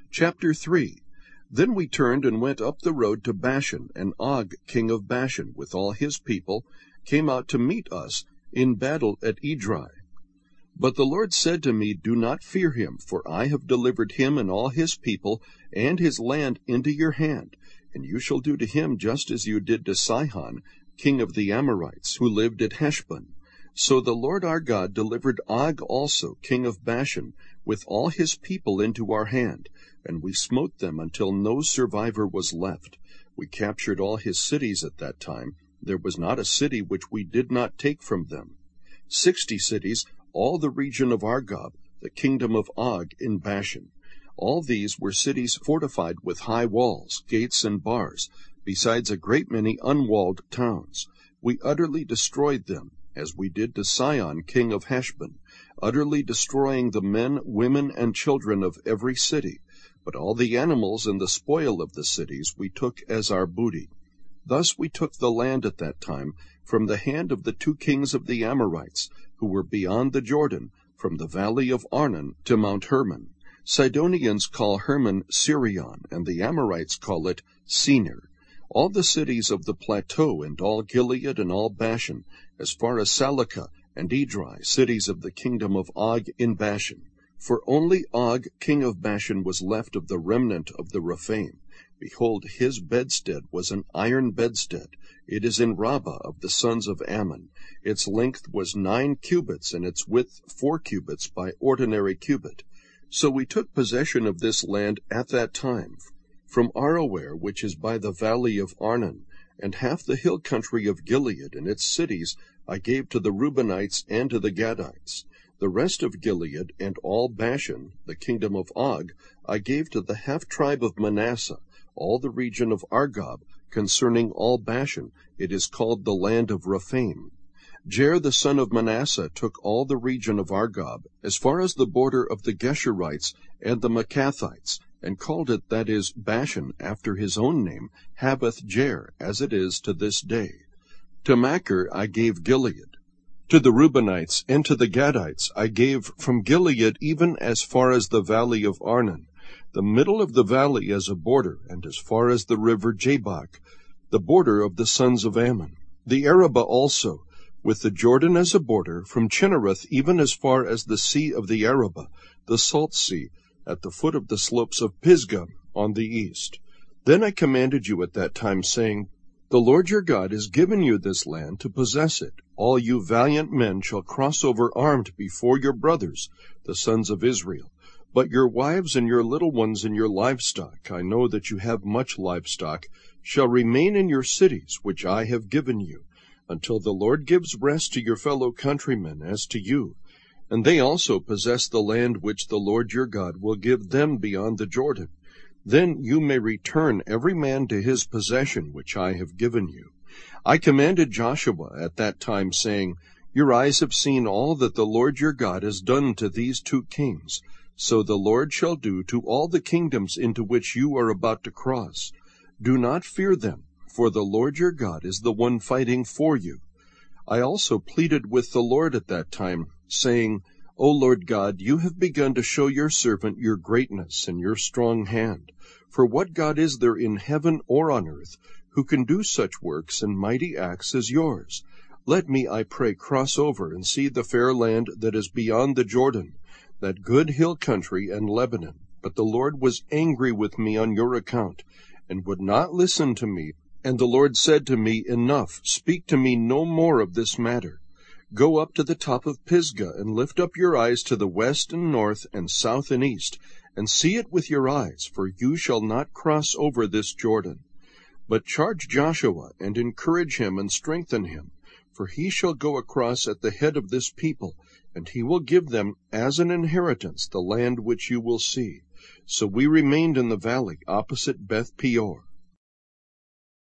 Chapter 3. Then we turned and went up the road to Bashan, and Og king of Bashan, with all his people, came out to meet us in battle at Edrei. But the Lord said to me, Do not fear him, for I have delivered him and all his people and his land into your hand, and you shall do to him just as you did to Sihon, king of the Amorites, who lived at Heshbon. So the Lord our God delivered Og also, king of Bashan, with all his people into our hand, and we smote them until no survivor was left. We captured all his cities at that time. There was not a city which we did not take from them. 60 cities, all the region of Argob, the kingdom of Og in Bashan. All these were cities fortified with high walls, gates, and bars, besides a great many unwalled towns. We utterly destroyed them, as we did to Sihon, king of Heshbon, utterly destroying the men, women, and children of every city. But all the animals and the spoil of the cities we took as our booty. Thus we took the land at that time from the hand of the 2 kings of the Amorites, who were beyond the Jordan, from the valley of Arnon to Mount Hermon. Sidonians call Hermon Sirion, and the Amorites call it Senir. All the cities of the plateau, and all Gilead, and all Bashan, as far as Salecah and Edrei, cities of the kingdom of Og in Bashan. For only Og king of Bashan was left of the remnant of the Rephaim. Behold, his bedstead was an iron bedstead. It is in Rabbah of the sons of Ammon. Its length was 9 cubits, and its width 4 cubits by ordinary cubit. So we took possession of this land at that time, from Aroer, which is by the valley of Arnon, and half the hill country of Gilead and its cities I gave to the Reubenites and to the Gadites. The rest of Gilead and all Bashan, the kingdom of Og, I gave to the half-tribe of Manasseh. All the region of Argob, concerning all Bashan, it is called the land of Rephaim. Jair the son of Manasseh took all the region of Argob, as far as the border of the Geshurites and the Maccathites, and called it, that is, Bashan, after his own name, Haboth Jair, as it is to this day. To Machir I gave Gilead. To the Reubenites and to the Gadites I gave from Gilead even as far as the valley of Arnon, the middle of the valley as a border, and as far as the river Jabbok, the border of the sons of Ammon. The Arabah also, with the Jordan as a border, from Chinnereth even as far as the sea of the Arabah, the salt sea, at the foot of the slopes of Pisgah on the east. Then I commanded you at that time, saying, The Lord your God has given you this land to possess it. All you valiant men shall cross over armed before your brothers, the sons of Israel. But your wives and your little ones and your livestock, I know that you have much livestock, shall remain in your cities, which I have given you, until the Lord gives rest to your fellow countrymen as to you. And they also possess the land which the Lord your God will give them beyond the Jordan. Then you may return every man to his possession which I have given you. I commanded Joshua at that time, saying, Your eyes have seen all that the Lord your God has done to these 2 kings. So the Lord shall do to all the kingdoms into which you are about to cross. Do not fear them, for the Lord your God is the one fighting for you. I also pleaded with the Lord at that time, saying, O Lord God, you have begun to show your servant your greatness and your strong hand. For what God is there in heaven or on earth who can do such works and mighty acts as yours? Let me, I pray, cross over and see the fair land that is beyond the Jordan, that good hill country and Lebanon. But the Lord was angry with me on your account, and would not listen to me. And the Lord said to me, Enough, speak to me no more of this matter. Go up to the top of Pisgah, and lift up your eyes to the west and north and south and east, and see it with your eyes, for you shall not cross over this Jordan. But charge Joshua, and encourage him, and strengthen him, for he shall go across at the head of this people, and he will give them as an inheritance the land which you will see. So we remained in the valley opposite Beth Peor.